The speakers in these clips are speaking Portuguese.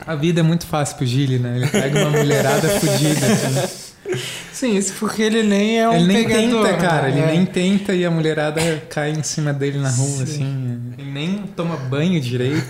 A vida é muito fácil pro Gilly, né? Ele pega uma mulherada fodida, assim. Sim, isso porque ele nem é um Ele nem pegador, tenta, cara. né? Ele nem tenta e a mulherada cai em cima dele na rua, assim. Ele nem toma banho direito.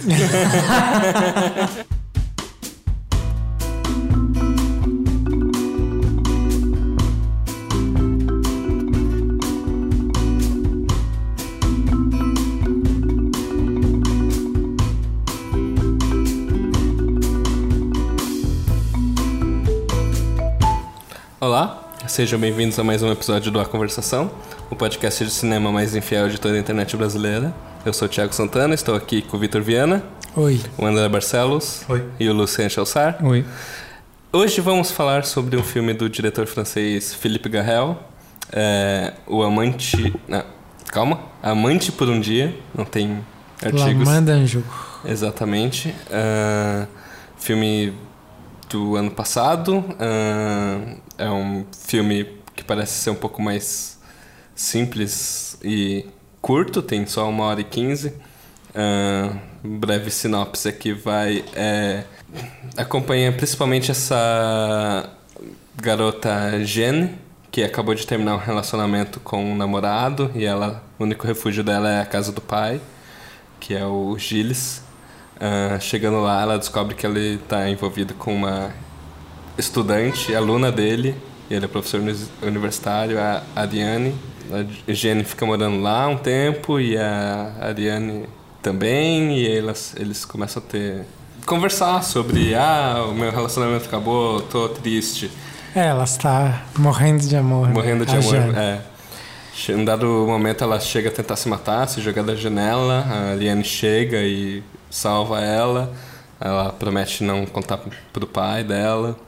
Olá, sejam bem-vindos a mais um episódio do A Conversação, o podcast de cinema mais infiel de toda a internet brasileira. Eu sou o Thiago Santana, estou aqui com o Vitor Viana, Oi. o André Barcelos. Oi. E o Lucien Chaussard. Oi. Hoje vamos falar sobre um filme do diretor francês Philippe Garrel, O Amante... Não, calma. Amante por um Dia, não tem artigos. La Main d'un Jour. Exatamente. Filme do ano passado. É um filme que parece ser um pouco mais simples e curto, tem só 1h15. Breve sinopse aqui acompanha principalmente essa garota Jeanne, que acabou de terminar um relacionamento com um namorado e o único refúgio dela é a casa do pai, que é o Gilles. Chegando lá, ela descobre que ele está envolvido com uma estudante, aluna dele, e ele é professor universitário, a Ariane. A Jeanne fica morando lá um tempo e a Ariane também, e eles começam a conversar sobre o meu relacionamento acabou, tô triste. Ela está morrendo de amor. Morrendo de amor, Jeanne. Em um dado momento ela chega a tentar se matar, se jogar da janela, a Ariane chega e salva ela. Ela promete não contar pro pai dela.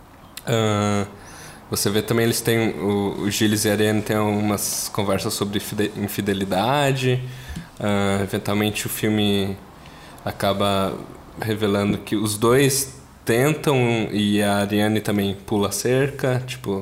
Você vê também, eles têm o Gilles e a Ariane têm umas conversas sobre infidelidade. Eventualmente o filme acaba revelando que os dois tentam e a Ariane também pula a cerca,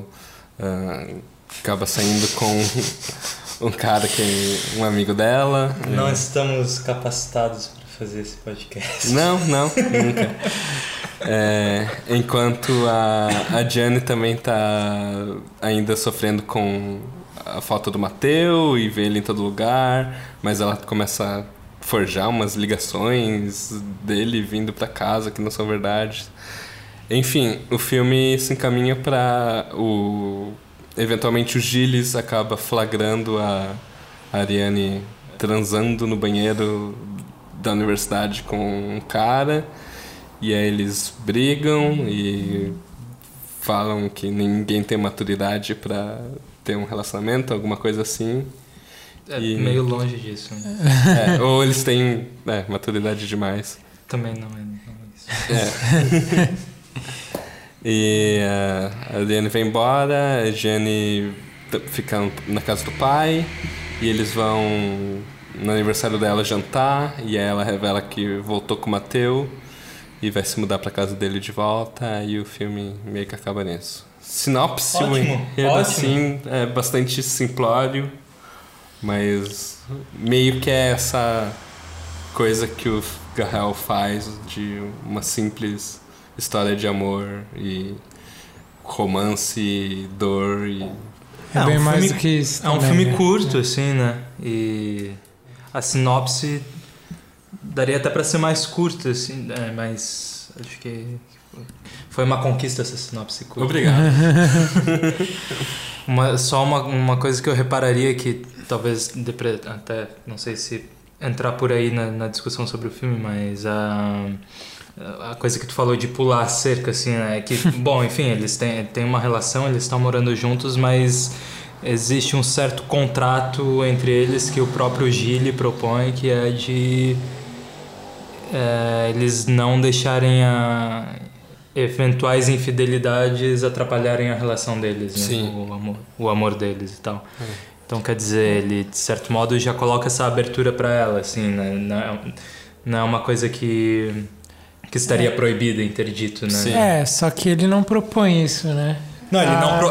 acaba saindo com um cara que é um amigo dela. Não estamos capacitados para fazer esse podcast. Não, nunca. Enquanto a Jeanne também tá ainda sofrendo com a falta do Matteo e vê ele em todo lugar, mas ela começa a forjar umas ligações dele vindo pra casa que não são verdade. Enfim, o filme se encaminha pra eventualmente o Gilles acaba flagrando a Ariane transando no banheiro da universidade com um cara. E aí eles brigam e falam que ninguém tem maturidade pra ter um relacionamento, alguma coisa assim. Meio longe disso, né? Ou eles têm maturidade demais. Também não é isso. E a Ariane vai embora, a Jeanne fica na casa do pai e eles vão no aniversário dela jantar e aí ela revela que voltou com o Matteo e vai se mudar pra casa dele de volta e o filme meio que acaba nisso. Sinopse, Ótimo. Assim, é bastante simplório, mas meio que é essa coisa que o Garrel faz de uma simples história de amor e romance e dor e... É bem mais do que isso. É um também, filme né? curto, assim, né? E a sinopse daria até pra ser mais curta, assim, mas acho que foi uma conquista essa sinopse curta. Obrigado. Só uma coisa que eu repararia que talvez até não sei se entrar por aí na discussão sobre o filme, mas a coisa que tu falou de pular a cerca, assim, né? É que, bom, enfim, eles têm uma relação, eles estão morando juntos, mas existe um certo contrato entre eles que o próprio Gilles propõe, que é de eles não deixarem eventuais infidelidades atrapalharem a relação deles, né? Sim. O amor deles e tal. Então, quer dizer, ele, de certo modo, já coloca essa abertura para ela, assim, né? Não é uma coisa que estaria proibida, interdito, né? Sim. Só que ele não propõe isso, né? Não, ele não...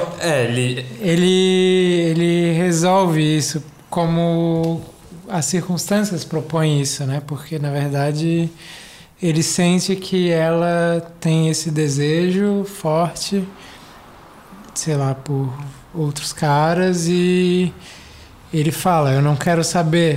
Ele resolve isso como as circunstâncias propõem isso, né? Porque, na verdade, ele sente que ela tem esse desejo forte, sei lá, por outros caras, e ele fala, eu não quero saber,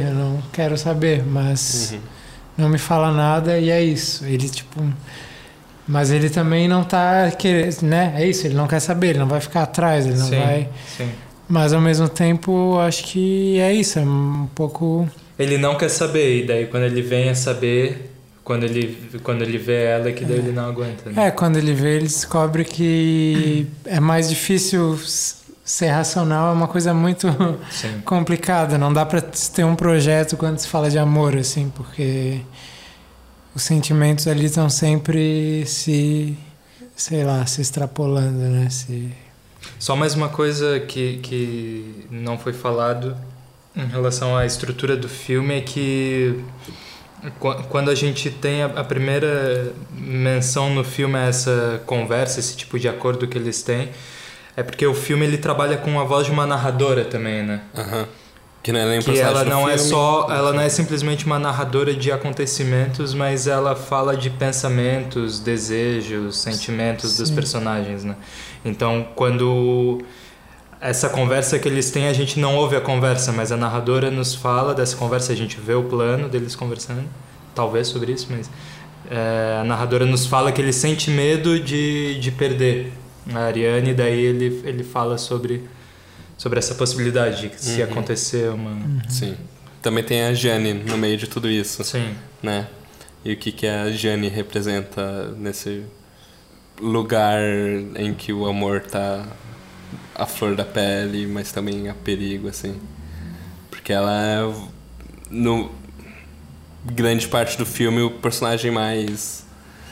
mas não me fala nada e é isso. Ele, tipo... Mas ele também não tá querendo, né? É isso, ele não quer saber, ele não vai ficar atrás, ele não vai... Sim. Mas ao mesmo tempo, acho que é isso, é um pouco... Ele não quer saber, e daí quando ele vem a saber, quando ele vê ela, é que daí ele não aguenta. Né? Quando ele vê, ele descobre que é mais difícil ser racional, é uma coisa muito complicada. Não dá pra ter um projeto quando se fala de amor, assim, porque os sentimentos ali estão sempre se extrapolando, né? Só mais uma coisa que não foi falado em relação à estrutura do filme é que quando a gente tem a primeira menção no filme a essa conversa, esse tipo de acordo que eles têm, é porque o filme ele trabalha com a voz de uma narradora também, né? Que não é nem que ela não é só, ela não é simplesmente uma narradora de acontecimentos, mas ela fala de pensamentos, desejos, sentimentos dos personagens, né? Então, quando essa conversa que eles têm, a gente não ouve a conversa, mas a narradora nos fala dessa conversa, a gente vê o plano deles conversando, talvez sobre isso, mas a narradora nos fala que ele sente medo de perder a Ariane, e daí ele fala sobre essa possibilidade de que se acontecer uma... Sim. Também tem a Jane no meio de tudo isso. Sim. Né? E o que a Jane representa nesse lugar em que o amor tá à flor da pele, mas também a perigo, assim. Porque ela é, no grande parte do filme, o personagem mais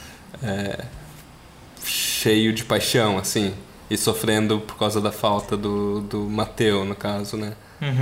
cheio de paixão, assim. E sofrendo por causa da falta do Mateu, no caso, né?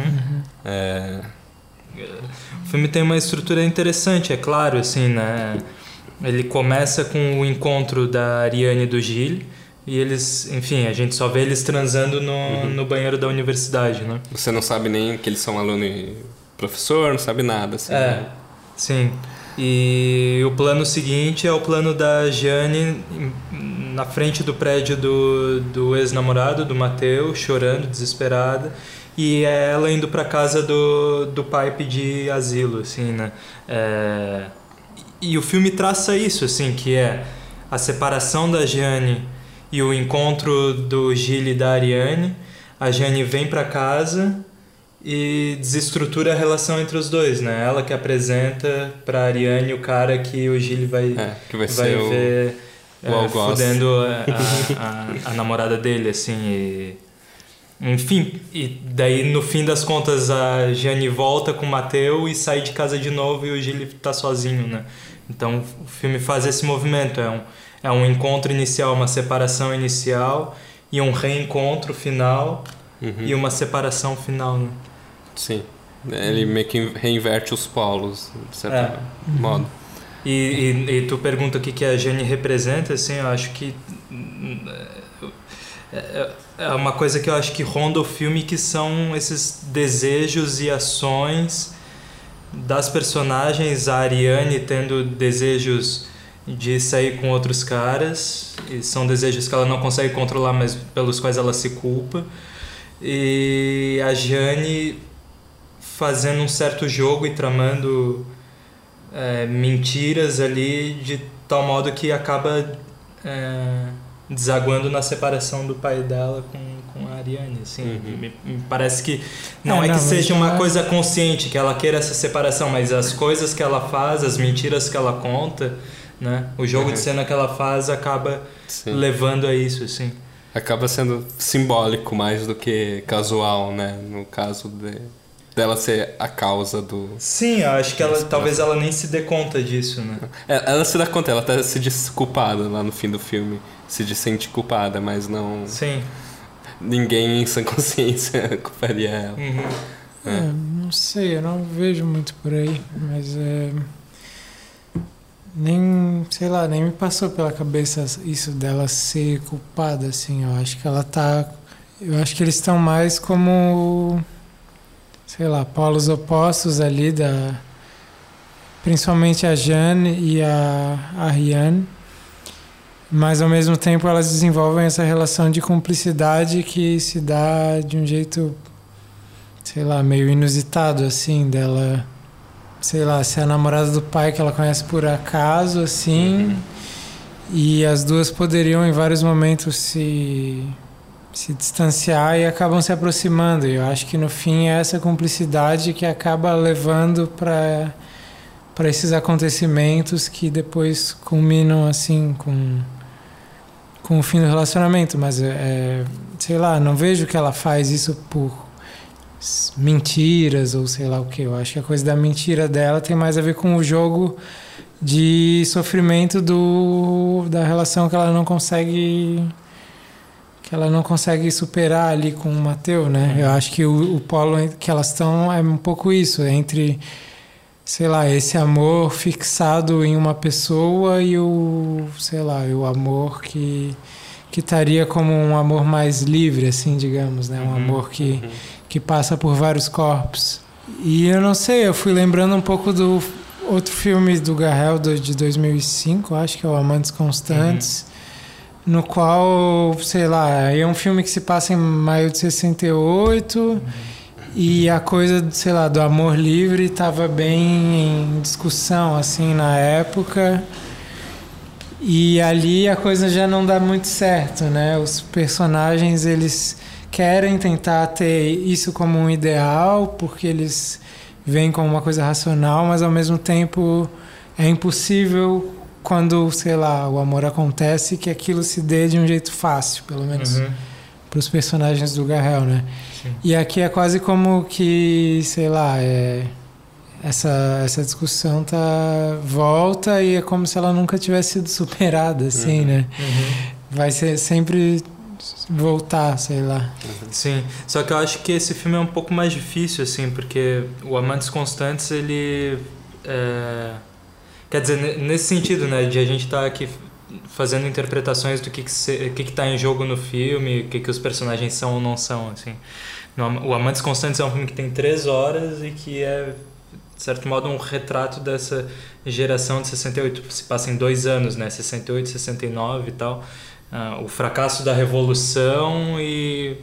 O filme tem uma estrutura interessante, é claro, assim, né? Ele começa com o encontro da Ariane e do Gilles, e eles, enfim, a gente só vê eles transando no banheiro da universidade, né? Você não sabe nem que eles são aluno e professor, não sabe nada, assim. Né? Sim. E o plano seguinte é o plano da Jane na frente do prédio do ex-namorado, do Mateu, chorando, desesperada, e ela indo para casa do pai pedir asilo, assim, né? E o filme traça isso, assim, que é a separação da Jane e o encontro do Gilles e da Ariane. A Jane vem para casa e desestrutura a relação entre os dois, né? Ela que apresenta pra Ariane o cara que o Gilles vai ver fudendo a namorada dele, assim. Enfim, e daí no fim das contas a Jane volta com o Mateu e sai de casa de novo e o Gilles tá sozinho, né? Então o filme faz esse movimento, é um encontro inicial, uma separação inicial e um reencontro final e uma separação final, né? Sim, ele meio que reinverte os polos, de certo modo. E tu pergunta o que a Jane representa, assim, eu acho que é uma coisa que eu acho que ronda o filme, que são esses desejos e ações das personagens, a Ariane tendo desejos de sair com outros caras, e são desejos que ela não consegue controlar, mas pelos quais ela se culpa, e a Jane fazendo um certo jogo e tramando mentiras ali de tal modo que acaba desaguando na separação do pai dela com a Ariane, assim. Me parece que não é que seja uma coisa consciente que ela queira essa separação, mas as coisas que ela faz, as mentiras que ela conta, né? O jogo de cena que ela faz acaba levando a isso, assim. Acaba sendo simbólico mais do que casual, né? No caso dela ser a causa do... Sim, eu acho que talvez ela nem se dê conta disso, né? Ela se dá conta, ela até se diz culpada lá no fim do filme. Se diz sente culpada, mas não... Sim. Ninguém em sã consciência culparia ela. Não sei, eu não vejo muito por aí, mas nem, sei lá, nem me passou pela cabeça isso dela ser culpada, assim. Eu acho que ela tá... Eu acho que eles estão mais como... sei lá, polos opostos ali principalmente a Jane e a Ariane, mas ao mesmo tempo elas desenvolvem essa relação de cumplicidade que se dá de um jeito, sei lá, meio inusitado, assim, dela, sei lá, ser a namorada do pai que ela conhece por acaso, assim, e as duas poderiam em vários momentos se distanciar e acabam se aproximando. E eu acho que no fim é essa cumplicidade que acaba levando para esses acontecimentos que depois culminam assim com o fim do relacionamento. Mas sei lá, não vejo que ela faz isso por mentiras ou sei lá o que. Eu acho que a coisa da mentira dela tem mais a ver com o jogo de sofrimento da relação que ela não consegue superar ali com o Matteo, né? Eu acho que o polo que elas estão é um pouco isso, entre, sei lá, esse amor fixado em uma pessoa e o amor que estaria como um amor mais livre, assim, digamos, né? Um amor que passa por vários corpos. E eu não sei, eu fui lembrando um pouco do outro filme do Garrel de 2005, acho que é o Amantes Constantes, no qual, sei lá, é um filme que se passa em maio de 68 e a coisa, sei lá, do amor livre estava bem em discussão, assim, na época. E ali a coisa já não dá muito certo, né? Os personagens, eles querem tentar ter isso como um ideal, porque eles veem como uma coisa racional, mas ao mesmo tempo é impossível quando, sei lá, o amor acontece, que aquilo se dê de um jeito fácil, pelo menos para os personagens do Garrel, né? Sim. E aqui é quase como que, sei lá, essa discussão volta e é como se ela nunca tivesse sido superada, assim, né? Vai ser sempre voltar, sei lá. Sim, só que eu acho que esse filme é um pouco mais difícil, assim, porque o Amantes Constantes, ele... Quer dizer, nesse sentido, né, de a gente estar aqui fazendo interpretações do que está em jogo no filme, o que os personagens são ou não são, assim. O Amantes Constantes é um filme que tem 3 horas e que é, de certo modo, um retrato dessa geração de 68. Se passa em 2 anos, né, 68, 69 e tal. O fracasso da Revolução e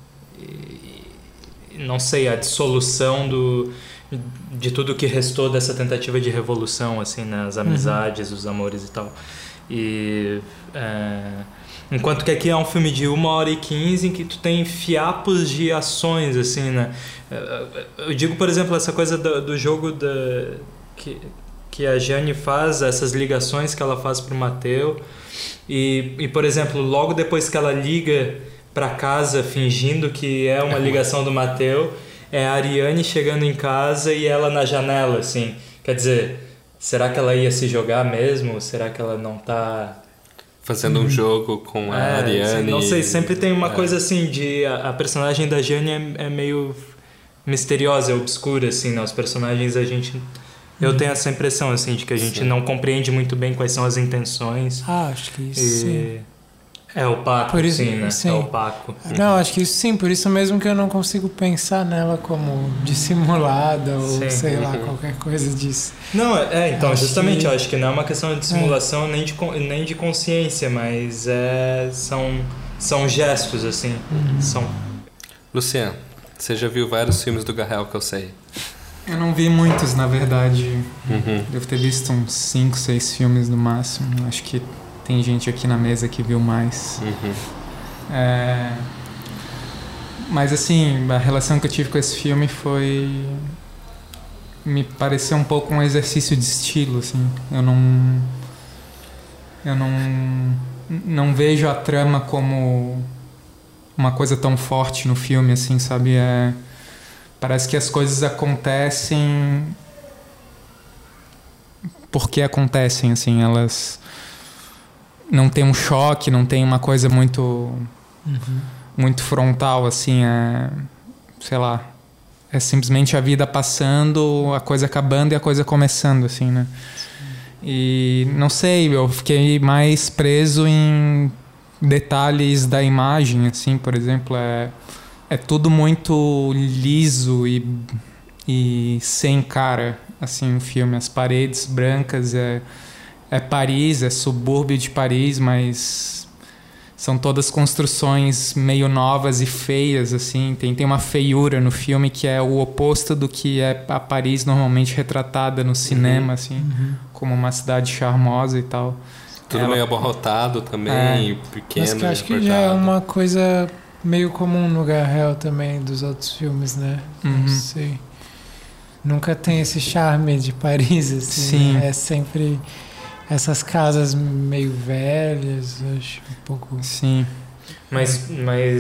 não sei, a dissolução de tudo que restou dessa tentativa de revolução, assim, né? As amizades, os amores e tal. E enquanto que aqui é um filme de 1h15 em que tu tem fiapos de ações, assim, né? Eu digo, por exemplo, essa coisa do jogo que a Jane faz, essas ligações que ela faz pro Matteo e, por exemplo, logo depois que ela liga para casa fingindo que é uma ligação do Matteo, é a Ariane chegando em casa e ela na janela, assim. Quer dizer, será que ela ia se jogar mesmo? Será que ela não tá... fazendo um jogo com a Ariane? Não sei, sempre tem uma coisa assim de... A personagem da Jane é meio misteriosa, é obscura, assim, né? Os personagens eu tenho essa impressão, assim, de que a gente não compreende muito bem quais são as intenções. Acho que isso, sim. É opaco, por isso, sim, né? Sim. É opaco. Não, acho que isso sim, por isso mesmo que eu não consigo pensar nela como dissimulada ou sei lá, qualquer coisa disso. Não, então, justamente, eu acho que não é uma questão de dissimulação nem de consciência, mas são gestos, assim. Luciano, você já viu vários filmes do Garrel que eu sei? Eu não vi muitos, na verdade. Devo ter visto uns 5, 6 filmes no máximo. Acho que tem gente aqui na mesa que viu mais. Mas assim, a relação que eu tive com esse filme me pareceu um pouco um exercício de estilo, assim. Eu não vejo a trama como uma coisa tão forte no filme, assim, sabe? Parece que as coisas acontecem porque acontecem, assim, elas não tem um choque, não tem uma coisa muito muito frontal, assim, sei lá, é simplesmente a vida passando, a coisa acabando e a coisa começando, assim, né? E não sei, eu fiquei mais preso em detalhes da imagem, assim, por exemplo, é tudo muito liso e sem cara. assim, o filme. As paredes brancas, é Paris, é subúrbio de Paris, mas são todas construções meio novas e feias, assim. Tem uma feiura no filme que é o oposto do que é a Paris normalmente retratada no cinema, assim, como uma cidade charmosa e tal. Tudo meio abarrotado também, pequeno. Mas que eu acho que já é uma coisa meio comum no Garrel também, dos outros filmes, né? Não sei. Nunca tem esse charme de Paris, assim. Sim. Né? É sempre essas casas meio velhas, acho um pouco... Sim. Mas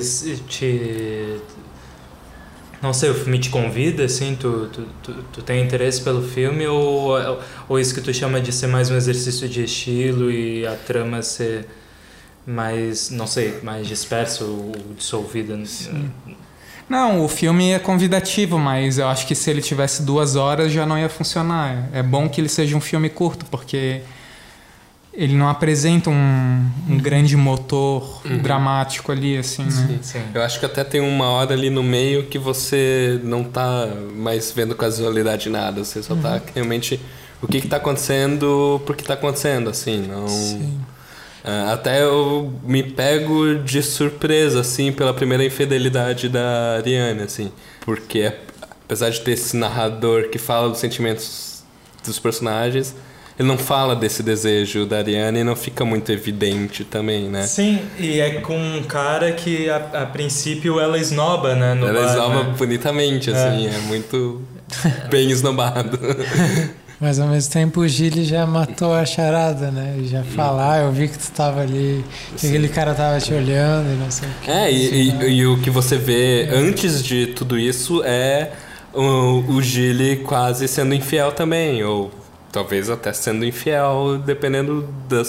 não sei, o filme te convida, assim? Tu tem interesse pelo filme ou isso que tu chama de ser mais um exercício de estilo e a trama ser mais, não sei, mais dispersa ou dissolvida? Sim. Não, o filme é convidativo, mas eu acho que se ele tivesse 2 horas já não ia funcionar. É bom que ele seja um filme curto, porque ele não apresenta um grande motor dramático ali, assim, né? Sim. Eu acho que até tem 1 hora ali no meio que você não tá mais vendo casualidade nada. Você só tá realmente... O que tá acontecendo, por que tá acontecendo, assim, não... Sim. Até eu me pego de surpresa, assim, pela primeira infidelidade da Ariane, assim. Porque apesar de ter esse narrador que fala dos sentimentos dos personagens, ele não fala desse desejo da Ariane e não fica muito evidente também, né? Sim, e é com um cara que a princípio ela esnoba, né? No ela bar, esnoba né? bonitamente, assim, é muito bem esnobado. Mas ao mesmo tempo o Gilles já matou a charada, né? Ele já fala, eu vi que tu tava ali, que aquele cara tava te olhando e não sei o que. E o que você vê antes de tudo isso é o Gilles quase sendo infiel também, ou talvez até sendo infiel, dependendo do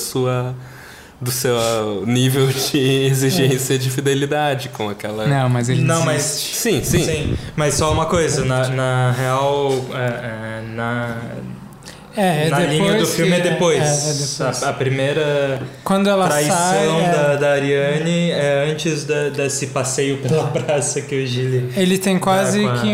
seu nível de exigência de fidelidade com aquela... Não, mas ele Não, mas... Sim. Mas só uma coisa, na real... Na linha do filme é depois. depois. A primeira Quando ela traição sai, da Ariane é antes desse passeio pela praça que o Gilles... Ele tem quase que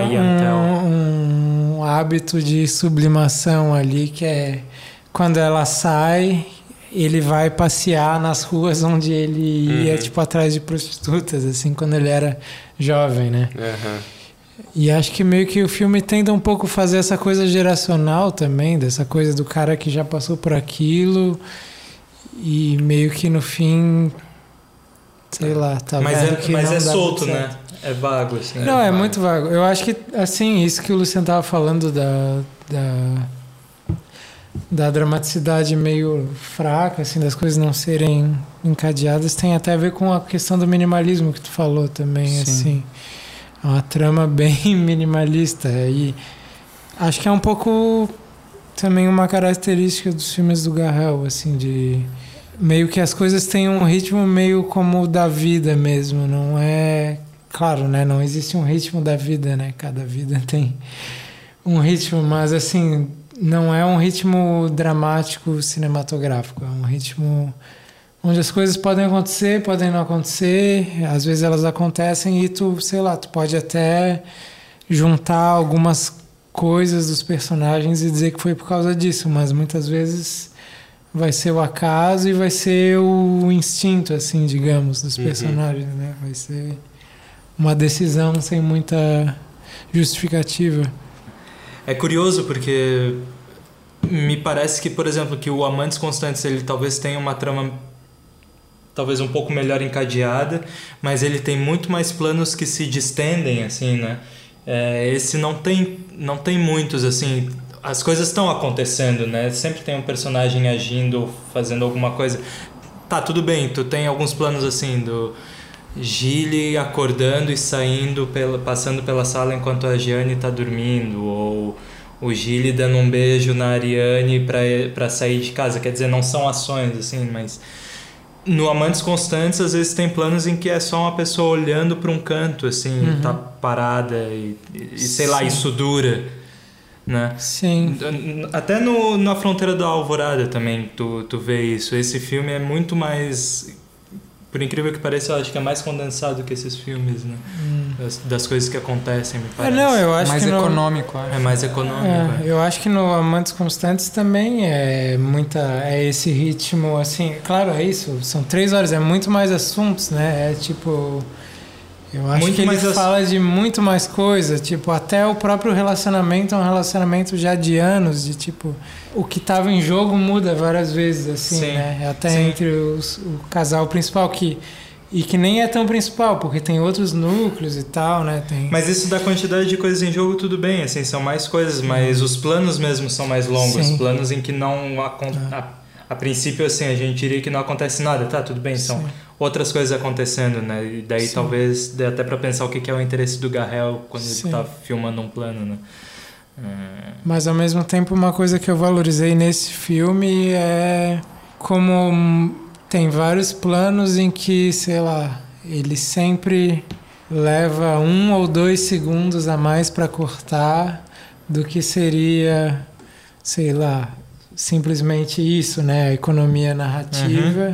um hábito de sublimação ali, que é quando ela sai, ele vai passear nas ruas onde ele ia, tipo, atrás de prostitutas, assim, quando ele era jovem, né? E acho que meio que o filme tenta um pouco fazer essa coisa geracional também, dessa coisa do cara que já passou por aquilo e meio que no fim, sei lá, tá vendo que mas não é dá solto, muito né? certo. É vago, assim. Não, é muito vago. Eu acho que, assim, isso que o Luciano tava falando da dramaticidade meio fraca, assim, das coisas não serem encadeadas, tem até a ver com a questão do minimalismo que tu falou também, Sim. assim. É uma trama bem minimalista e acho que é um pouco também uma característica dos filmes do Garrel, assim, de meio que as coisas têm um ritmo meio como o da vida mesmo, não é... Claro, né? Não existe um ritmo da vida, né? Cada vida tem um ritmo, mas assim, não é um ritmo dramático cinematográfico, é um ritmo onde as coisas podem acontecer, podem não acontecer, às vezes elas acontecem e tu, sei lá, tu pode até juntar algumas coisas dos personagens e dizer que foi por causa disso, mas muitas vezes vai ser o acaso e vai ser o instinto, assim, digamos, dos personagens, né? Vai ser uma decisão sem muita justificativa. É curioso porque me parece que, por exemplo, que o Amantes Constantes, ele talvez tenha uma trama talvez um pouco melhor encadeada, mas ele tem muito mais planos que se distendem, assim, né? Esse não tem muitos, assim, as coisas estão acontecendo, né? Sempre tem um personagem agindo, fazendo alguma coisa. Tá, tudo bem, tu tem alguns planos, assim, do Gilles acordando e saindo, passando pela sala enquanto a Gianni tá dormindo, ou o Gilles dando um beijo na Ariane pra sair de casa. Quer dizer, não são ações, assim, mas... No Amantes Constantes, às vezes tem planos em que é só uma pessoa olhando para um canto, assim, tá parada e sei lá, isso dura, né? Sim. Até na Fronteira da Alvorada também tu vê isso. Esse filme é muito mais... Por incrível que pareça, eu acho que é mais condensado que esses filmes, né? das coisas que acontecem, me parece. Não, eu acho mais que econômico, acho. É mais econômico. eu acho que no Amantes Constantes também é esse ritmo, assim, claro, é isso, são 3 horas, é muito mais assuntos, né? É tipo, eu acho Muito que ele mais fala de muito mais coisa, tipo, até o próprio relacionamento é um relacionamento já de anos, de tipo, o que estava em jogo muda várias vezes, assim, Sim, né? Até sim. entre o casal principal, que nem é tão principal, porque tem outros núcleos e tal, né? Mas isso da quantidade de coisas em jogo, tudo bem, assim, são mais coisas, mas os planos mesmo são mais longos. Sim. Planos em que não acontece. A princípio, assim, a gente diria que não acontece nada, tá? Tudo bem, são outras coisas acontecendo, né? E daí talvez dê até pra pensar o que é o interesse do Garrel quando ele tá filmando um plano, né? Mas ao mesmo tempo, uma coisa que eu valorizei nesse filme é como tem vários planos em que, sei lá, ele sempre leva 1 ou 2 segundos a mais para cortar do que seria, sei lá, simplesmente isso, né? A economia narrativa.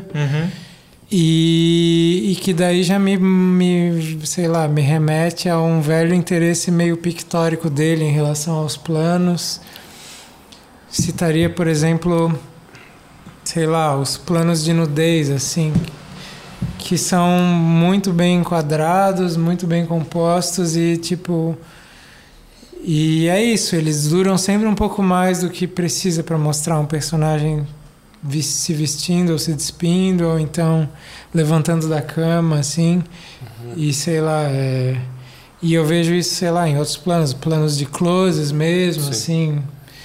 E que daí já sei lá, me remete a um velho interesse meio pictórico dele em relação aos planos. Citaria, por exemplo, sei lá, os planos de nudez, assim, que são muito bem enquadrados, muito bem compostos e, tipo... E é isso, eles duram sempre um pouco mais do que precisa para mostrar um personagem se vestindo ou se despindo, ou então levantando da cama, assim. E, sei lá, e eu vejo isso, sei lá, em outros planos de closes mesmo, assim...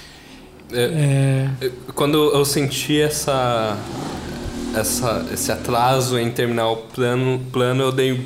Quando eu senti esse atraso em terminar o plano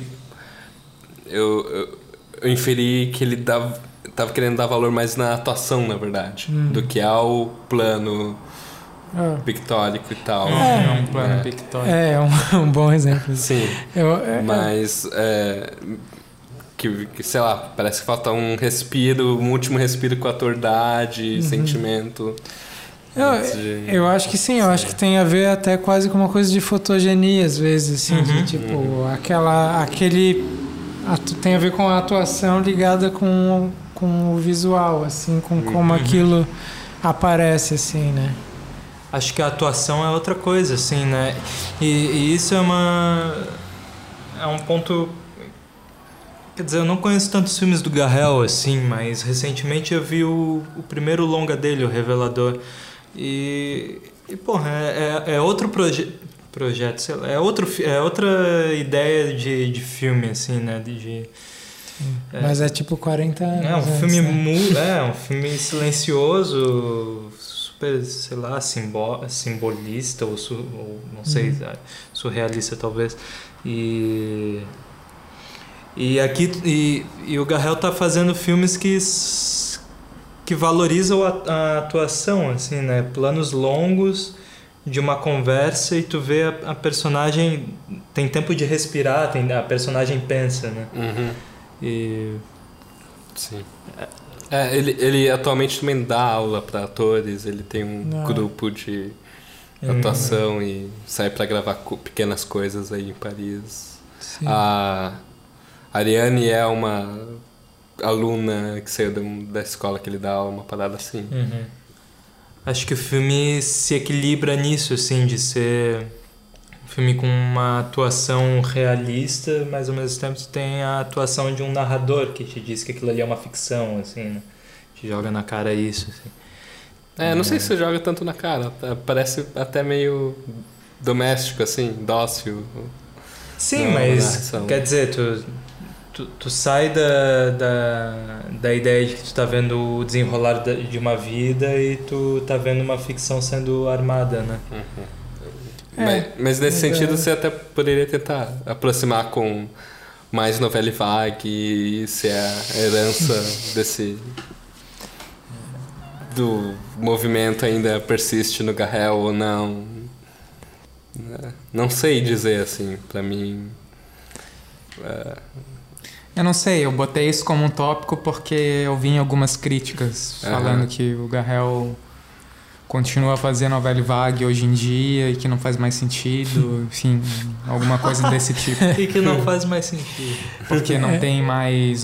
eu inferi que ele tava querendo dar valor mais na atuação, na verdade, do que ao plano pictórico e tal. É um plano pictórico. É um bom exemplo. Sim, mas que, sei lá, parece que falta um último respiro com a atordade, sentimento. Eu acho que sim, eu acho que tem a ver até quase com uma coisa de fotogenia, às vezes, assim, de tipo, tem a ver com a atuação ligada com o visual, assim, com como aquilo aparece, assim, né? Acho que a atuação é outra coisa, assim, né? E isso é um ponto... Quer dizer, eu não conheço tantos filmes do Garrel, assim, mas recentemente eu vi o primeiro longa dele, O Revelador. E porra, é outro projeto, sei lá, é outra ideia de filme, assim, né? Mas é tipo 40 anos. É um filme um filme silencioso, super, sei lá, simbolista ou não sei, surrealista talvez. E o Garrel tá fazendo filmes que valorizam a atuação, assim, né? Planos longos de uma conversa e tu vê a personagem tem tempo de respirar, a personagem pensa, né? Sim. Ele atualmente também dá aula para atores, ele tem um grupo de atuação e sai para gravar pequenas coisas aí em Paris. Sim. A Ariane é uma aluna que saiu da escola que ele dá aula, uma parada assim. Acho que o filme se equilibra nisso, assim, de ser um filme com uma atuação realista, mas ao mesmo tempo tem a atuação de um narrador que te diz que aquilo ali é uma ficção, assim, né? Te joga na cara isso, assim. Não sei se você joga tanto na cara, parece até meio doméstico, assim, dócil. Sim, mas quer dizer, tu sai da ideia de que tu tá vendo o desenrolar de uma vida e tu tá vendo uma ficção sendo armada, né? Mas nesse sentido você até poderia tentar aproximar com mais novela vague e se a herança do movimento ainda persiste no Garrel ou não. Não sei dizer, assim, pra mim... Eu não sei, eu botei isso como um tópico porque eu vi em algumas críticas falando que o Garrel continua a fazer novela vague hoje em dia e que não faz mais sentido, enfim. alguma coisa desse tipo. E que não faz mais sentido. Porque não tem mais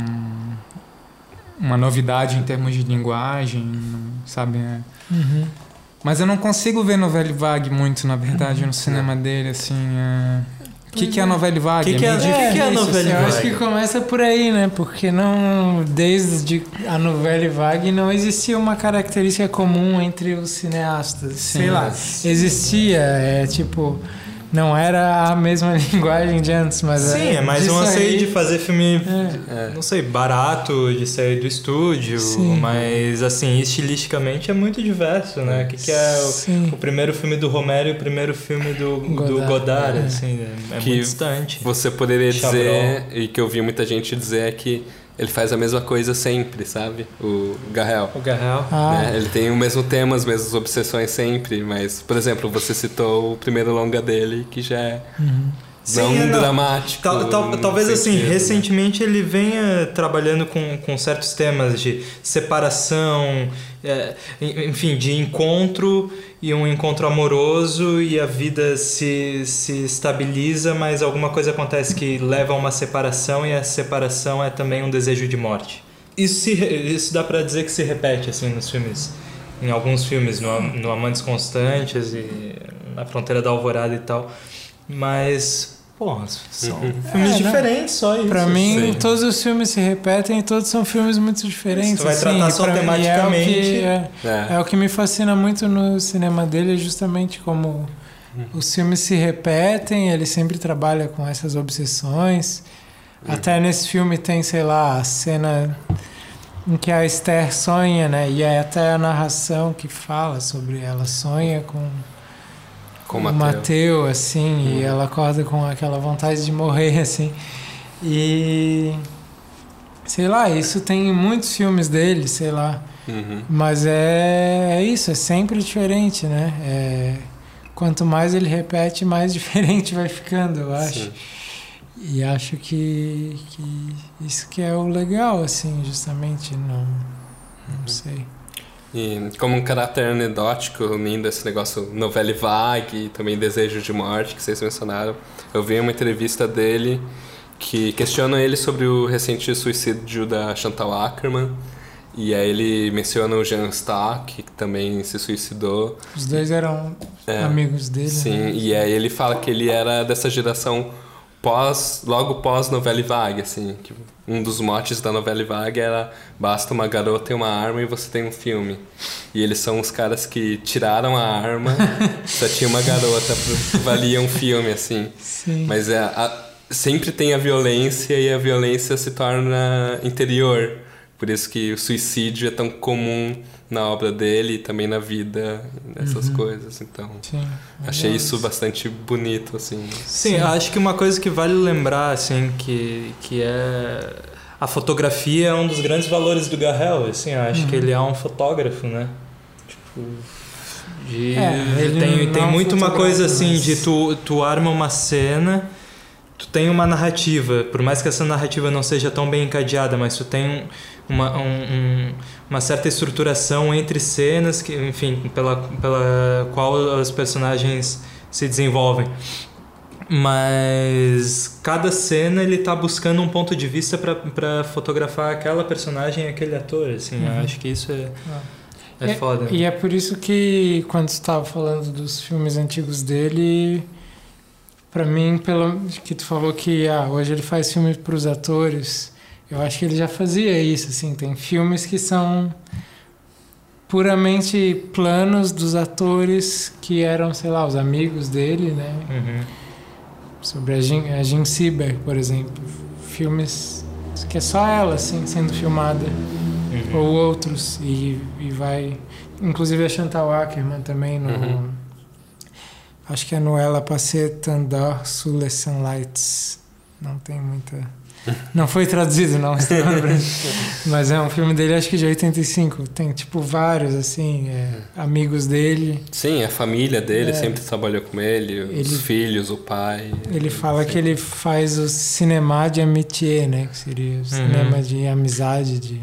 uma novidade em termos de linguagem, sabe? Mas eu não consigo ver novela vague muito, na verdade, no cinema dele, assim. O que é a novela vague? O que é a novela vague? Eu acho que começa por aí, né? Porque desde a novela vague não existia uma característica comum entre os cineastas. Sim, sei lá, existia, tipo... Não era a mesma linguagem de antes, mas... Sim, é mais um anseio de fazer filme, não sei, barato, de sair do estúdio, mas assim, estilisticamente é muito diverso, né? O que é o primeiro filme do Romero e o primeiro filme do Godard, assim, é muito distante. Você poderia dizer, e que eu vi muita gente dizer, é que ele faz a mesma coisa sempre, sabe? O Garrel. Ele tem o mesmo tema, as mesmas obsessões sempre, mas, por exemplo, você citou o primeiro longa dele, que já é dramático. Talvez assim, recentemente ele venha trabalhando com certos temas de separação, enfim, de encontro e um encontro amoroso, e a vida se estabiliza, mas alguma coisa acontece que leva a uma separação, e a separação é também um desejo de morte. Isso dá pra dizer que se repete assim nos filmes, em alguns filmes, no Amantes Constantes e na Fronteira da Alvorada e tal, mas são filmes diferentes, só isso. Pra mim, todos os filmes se repetem e todos são filmes muito diferentes. Você vai tratar só tematicamente. É o que me fascina muito no cinema dele, é justamente como os filmes se repetem, ele sempre trabalha com essas obsessões. Até nesse filme tem, sei lá, a cena em que a Esther sonha, né? E é até a narração que fala sobre ela sonha com o Mateu, assim, e ela acorda com aquela vontade de morrer, assim. E... sei lá, isso tem em muitos filmes dele, sei lá. Mas é isso, é sempre diferente, né? Quanto mais ele repete, mais diferente vai ficando, eu acho. Sim. E acho que isso que é o legal, assim, justamente, não sei. E como um caráter anedótico, unindo esse negócio novela vague e também desejo de morte que vocês mencionaram, eu vi uma entrevista dele que questiona ele sobre o recente suicídio da Chantal Akerman, e aí ele menciona o Jean Stock, que também se suicidou. Os dois eram amigos dele. Sim, né? E aí ele fala que ele era dessa geração logo pós novela vague, assim, que um dos motes da novela vague era basta uma garota e uma arma e você tem um filme. E eles são os caras que tiraram a arma, só tinha uma garota, valia um filme, assim. Sim. Mas sempre tem a violência, e a violência se torna interior. Por isso que o suicídio é tão comum na obra dele e também na vida, nessas coisas. Então, achei isso bastante bonito, assim. Sim, acho que uma coisa que vale lembrar, assim, que é... a fotografia é um dos grandes valores do Garrel, assim, eu acho que ele é um fotógrafo, né? Tipo... tem muito uma coisa assim, de tu arma uma cena, tu tem uma narrativa, por mais que essa narrativa não seja tão bem encadeada, mas tu tem uma certa estruturação entre cenas, que, enfim, pela qual os personagens se desenvolvem. Mas cada cena ele tá buscando um ponto de vista para fotografar aquela personagem e aquele ator, assim. Eu acho que isso é foda. E é por isso que, quando você estava falando dos filmes antigos dele, para mim, pelo que tu falou que hoje ele faz filmes para os atores, eu acho que ele já fazia isso, assim. Tem filmes que são puramente planos dos atores que eram, sei lá, os amigos dele, né? Sobre a Jean Seberg, por exemplo. Filmes que é só ela, assim, sendo filmada. Ou outros. E vai... Inclusive a Chantal Akerman também, acho que é no Ela Passée Tandor sous les Sunlights. Não tem muita... Não foi traduzido, não. Mas é um filme dele, acho que de 85. Tem, tipo, vários, assim, amigos dele. Sim, a família dele sempre trabalhou com ele, os filhos, o pai. Ele fala que ele faz o cinéma de amitié, né? Que seria o cinema de amizade, de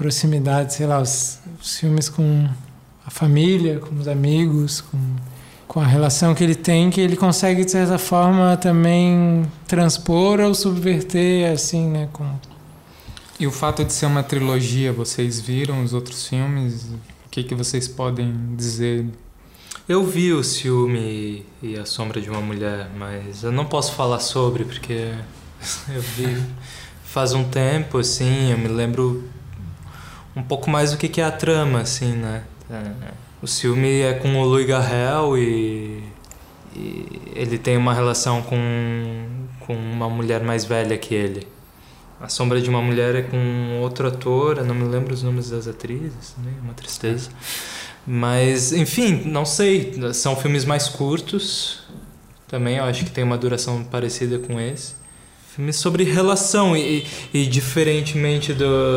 proximidade, sei lá, os filmes com a família, com os amigos, com com a relação que ele tem, que ele consegue, de certa forma, também transpor ou subverter, assim, né? E o fato de ser uma trilogia, vocês viram os outros filmes? O que vocês podem dizer? Eu vi o Ciúme e A Sombra de uma Mulher, mas eu não posso falar sobre, porque eu vi faz um tempo, assim, eu me lembro um pouco mais do que é a trama, assim, né? O Ciúme é com o Louis Garrel e ele tem uma relação com uma mulher mais velha que ele. A Sombra de uma Mulher é com outro ator, eu não me lembro os nomes das atrizes, também, uma tristeza. Mas, enfim, não sei, são filmes mais curtos, também eu acho que tem uma duração parecida com esse. Filmes sobre relação e diferentemente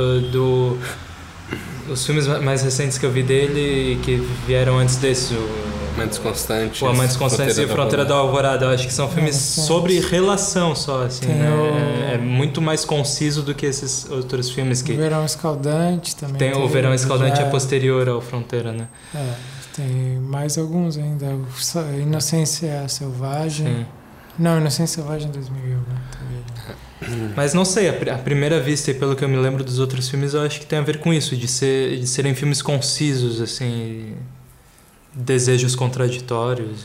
os filmes mais recentes que eu vi dele, que vieram antes desse, Amantes Constantes. O Amantes Constantes e Fronteira da Alvorada. Eu acho que são filmes sobre relação só, assim, né? É muito mais conciso do que esses outros filmes que... O Verão Escaldante também. Tem o Verão Escaldante é posterior ao Fronteira, né? Tem mais alguns ainda. Inocência Selvagem. Sim. Não, Inocência Selvagem 2001, né? Mas não sei, à primeira vista, e pelo que eu me lembro dos outros filmes, eu acho que tem a ver com isso, de serem filmes concisos, assim, desejos contraditórios.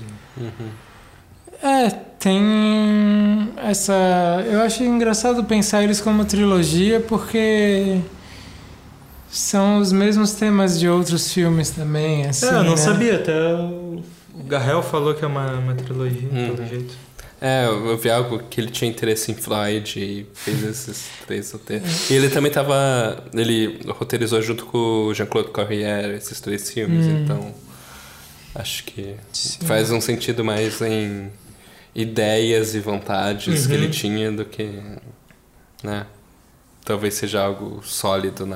Tem essa... Eu acho engraçado pensar eles como trilogia, porque são os mesmos temas de outros filmes também, assim, eu não né? sabia, até o Garrel falou que é uma trilogia, pelo jeito. Eu vi algo que ele tinha interesse em Freud e fez esses 3 roteiros. E ele também ele roteirizou junto com o Jean-Claude Corriere esses 3 filmes, então acho que faz um sentido mais em ideias e vontades que ele tinha do que, né? Talvez seja algo sólido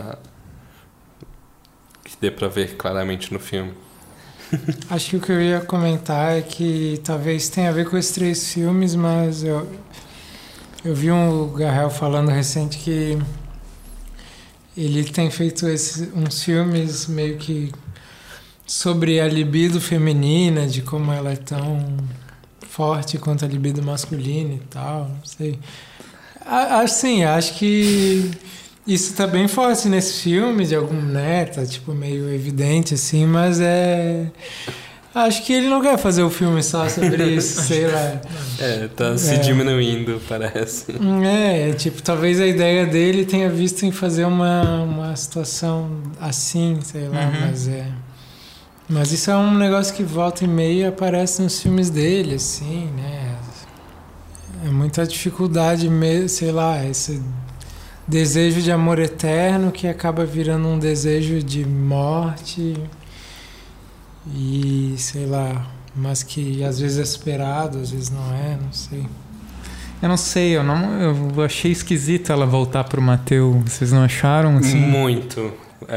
que dê pra ver claramente no filme. Acho que o que eu ia comentar é que talvez tenha a ver com esses 3 filmes, mas eu vi um Garrel falando recente que ele tem feito uns filmes meio que sobre a libido feminina, de como ela é tão forte quanto a libido masculina e tal, não sei. Assim, acho que isso tá bem forte nesse filme, de algum, né? Tá tipo meio evidente assim, mas acho que ele não quer fazer o filme só sobre isso, sei lá. Tá se diminuindo, parece. Tipo, talvez a ideia dele tenha visto em fazer uma situação assim, sei lá, mas isso é um negócio que volta e meia aparece nos filmes dele, assim, né? É muita dificuldade mesmo, sei lá, esse desejo de amor eterno que acaba virando um desejo de morte e, sei lá, mas que às vezes é esperado, às vezes não é, não sei. Eu não sei, eu achei esquisito ela voltar pro Mateu. Vocês não acharam? Assim? Muito.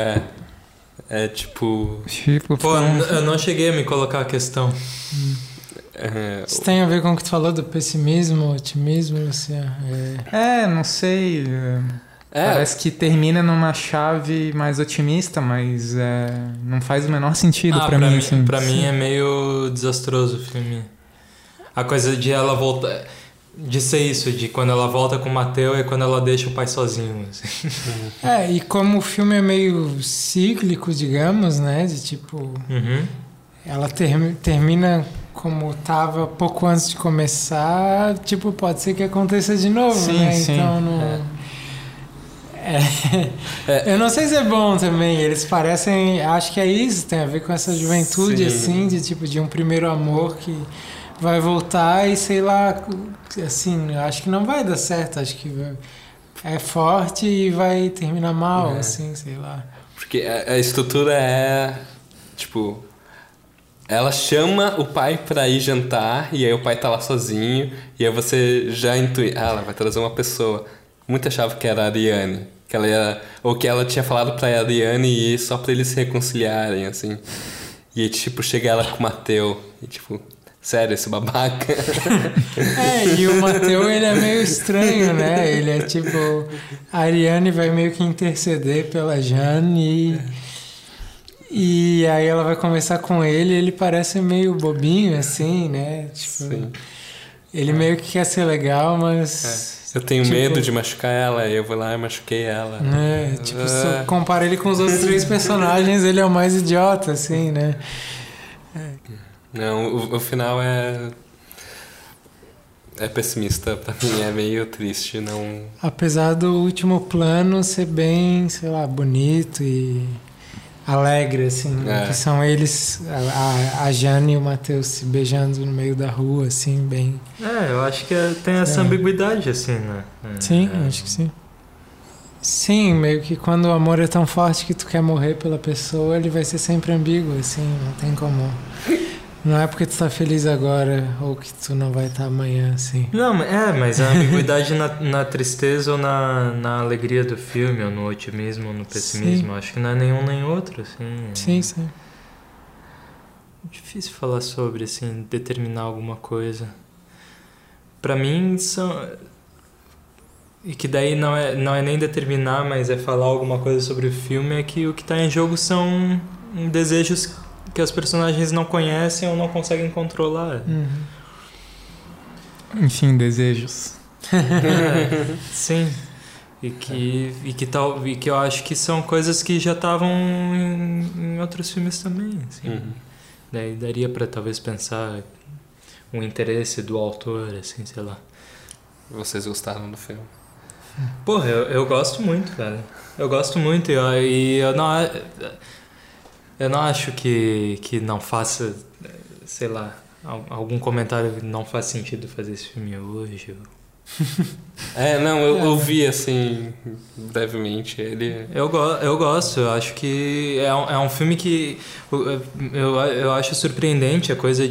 Tipo... Pô, eu não cheguei a me colocar a questão. Isso tem a ver com o que tu falou do pessimismo, otimismo, assim, não sei. Parece que termina numa chave mais otimista, mas não faz o menor sentido pra mim. Assim. Pra mim é meio desastroso o filme. A coisa de ela voltar... De ser isso, de quando ela volta com o Mateu e quando ela deixa o pai sozinho. Assim. E como o filme é meio cíclico, digamos, né? De tipo... Ela termina como tava pouco antes de começar, tipo, pode ser que aconteça de novo, né? Sim. Então não... Eu não sei se é bom também. Eles parecem... Acho que é isso, tem a ver com essa juventude, assim, de tipo, de um primeiro amor que vai voltar e sei lá, assim, acho que não vai dar certo, acho que é forte e vai terminar mal, assim, sei lá. Porque a estrutura tipo, ela chama o pai pra ir jantar e aí o pai tá lá sozinho e aí você já intui, ela vai trazer uma pessoa. Muita achava que era a Ariane, que ela ia, ou que ela tinha falado pra Ariane ir só pra eles se reconciliarem, assim. E aí, tipo, chega ela com o Mateu e tipo... Sério, esse babaca. E o Mateu, ele é meio estranho, né? Ele é tipo... A Ariane vai meio que interceder pela Jane E aí ela vai conversar com ele e ele parece meio bobinho, assim, né? Tipo, Sim. ele meio que quer ser legal, mas... Eu tenho tipo, medo de machucar ela, eu vou lá e machuquei ela. Tipo, se eu comparo ele com os outros 3 personagens, ele é o mais idiota, assim, né? Não, o final é pessimista, pra mim é meio triste, não... Apesar do último plano ser bem, sei lá, bonito e alegre, assim, que são eles, a Jane e o Matheus se beijando no meio da rua, assim, bem... Eu acho que tem essa ambiguidade, assim, né? Sim, acho que sim. Sim, meio que quando o amor é tão forte que tu quer morrer pela pessoa, ele vai ser sempre ambíguo, assim, não tem como... Não é porque tu tá feliz agora ou que tu não vai estar amanhã, assim. Não, mas a ambiguidade na tristeza ou na alegria do filme, ou no otimismo ou no pessimismo, acho que não é nenhum nem outro, assim. Sim. Difícil falar sobre, assim, determinar alguma coisa. Pra mim, são... E que daí não é nem determinar, mas é falar alguma coisa sobre o filme, é que o que tá em jogo são desejos que as personagens não conhecem ou não conseguem controlar. Enfim, desejos. Sim. E que eu acho que são coisas que já estavam em outros filmes também. Assim. Daí daria pra talvez pensar um interesse do autor, assim, sei lá. Vocês gostaram do filme? Porra, eu gosto muito, cara. Eu gosto muito e eu não acho que não faça, sei lá, algum comentário que não faz sentido fazer esse filme hoje. Eu vi assim, brevemente ele. Eu gosto, eu acho que é um filme que eu acho surpreendente a coisa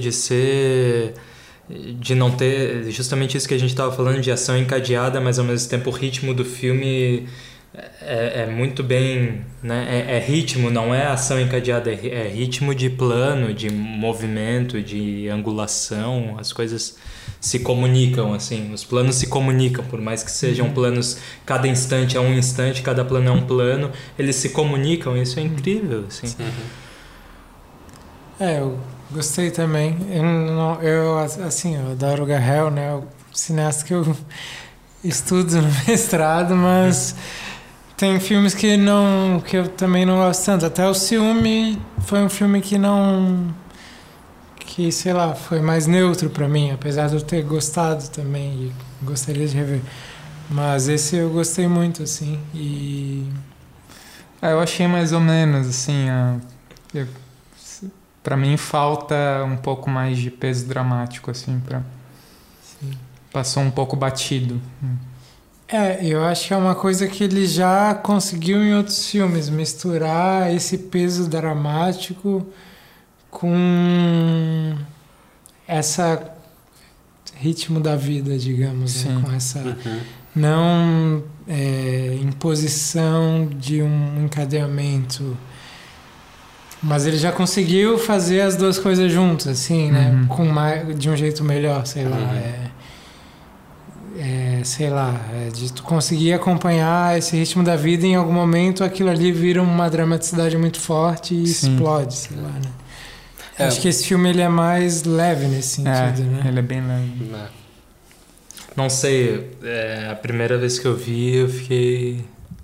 de não ter justamente isso que a gente estava falando de ação encadeada, mas ao mesmo tempo o ritmo do filme é muito bem, né? É ritmo, não é ação encadeada, é ritmo de plano, de movimento, de angulação, as coisas se comunicam, assim, os planos se comunicam, por mais que sejam planos, cada instante é um instante, cada plano é um plano, eles se comunicam, isso é incrível, assim. Eu gostei também. Eu adoro o Garrel, né? O cineasta que eu estudo no mestrado, mas tem filmes que eu também não gosto tanto. Até o Ciúme foi um filme que, sei lá, foi mais neutro pra mim, apesar de eu ter gostado também e gostaria de rever. Mas esse eu gostei muito, assim, e... Eu achei mais ou menos, assim, pra mim falta um pouco mais de peso dramático, assim, passou um pouco batido. Eu acho que é uma coisa que ele já conseguiu em outros filmes, misturar esse peso dramático com essa ritmo da vida, digamos, né? Com essa não imposição de um encadeamento. Mas ele já conseguiu fazer as duas coisas juntas, assim, né? De um jeito melhor, sei lá. De tu conseguir acompanhar esse ritmo da vida e em algum momento aquilo ali vira uma dramaticidade muito forte e explode, sei lá, né? Acho que esse filme ele é mais leve nesse sentido, né? Ele é bem leve. Não sei, a primeira vez que eu vi eu fiquei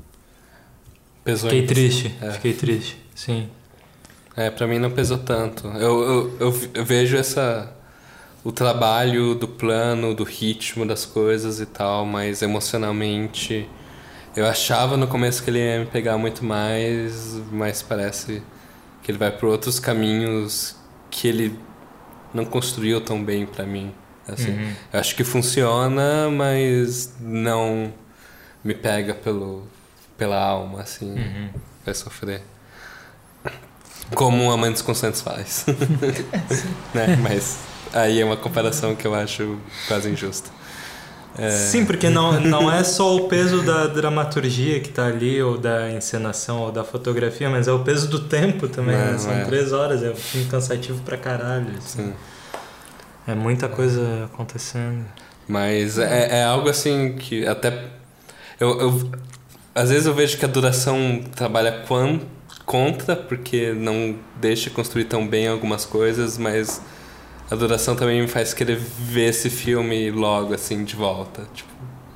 triste, fiquei triste, sim. Pra mim não pesou tanto. Eu vejo o trabalho do plano, do ritmo das coisas e tal, mas emocionalmente eu achava no começo que ele ia me pegar muito mais, mas parece que ele vai por outros caminhos que ele não construiu tão bem pra mim. Assim, eu acho que funciona, mas não me pega pela alma, assim, vai sofrer. Como um Amantes Constantes faz. Né? Mas aí é uma comparação que eu acho quase injusta. Sim, porque não é só o peso da dramaturgia que tá ali, ou da encenação, ou da fotografia, mas é o peso do tempo também, né? São 3 horas, é um filme cansativo pra caralho. Assim. É muita coisa acontecendo. Mas é algo assim que até... às vezes eu vejo que a duração trabalha contra, porque não deixa construir tão bem algumas coisas, mas a duração também me faz querer ver esse filme logo, assim, de volta. Tipo,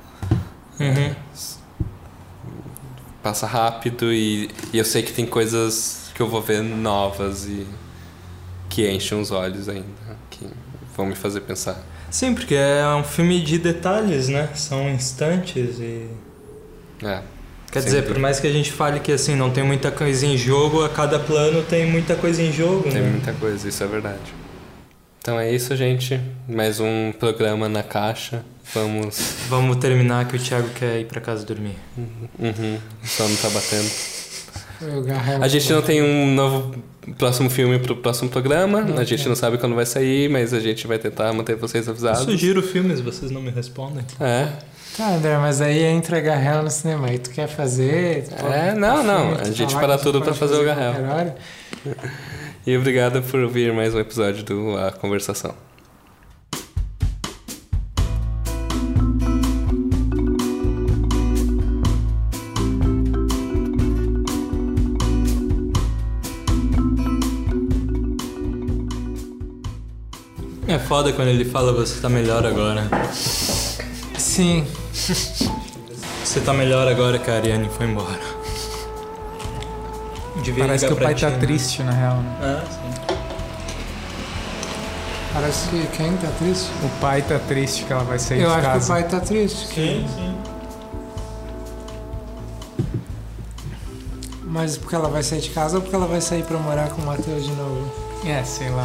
passa rápido e eu sei que tem coisas que eu vou ver novas e que enchem os olhos ainda, que vão me fazer pensar. Sim, porque é um filme de detalhes, né? São instantes e... Quer dizer, por mais que a gente fale que assim, não tem muita coisa em jogo, a cada plano tem muita coisa em jogo, Tem né? muita coisa, isso é verdade. Então é isso, gente. Mais um programa na caixa. Vamos terminar que o Thiago quer ir pra casa dormir. O sono tá batendo. A A gente não tem um novo próximo filme pro próximo programa. A gente não sabe quando vai sair, mas a gente vai tentar manter vocês avisados. Eu sugiro filmes, vocês não me respondem. Tá, André, mas aí entra Garrel no cinema. Aí tu quer fazer? Não. A gente para tudo pra fazer o Garrel. E obrigado por ouvir mais um episódio do A Conversação. É foda quando ele fala você tá melhor agora. Sim. Você tá melhor agora que a Ariane foi embora. Parece que o pai tá triste, na real. Né? Sim. Parece que quem tá triste? O pai tá triste que ela vai sair de casa. Eu acho que o pai tá triste. Sim. Mas porque ela vai sair de casa ou porque ela vai sair pra morar com o Matheus de novo? Sei lá.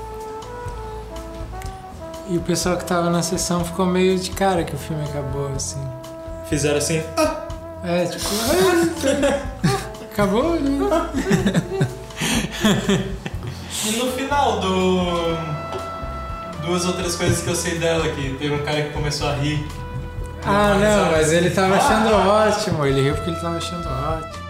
E o pessoal que tava na sessão ficou meio de cara que o filme acabou, assim. Fizeram assim... Acabou, né? E no final duas ou três coisas que eu sei dela, que teve um cara que começou a rir. Não, mas ele tava achando ótimo. Ele riu porque ele tava achando ótimo.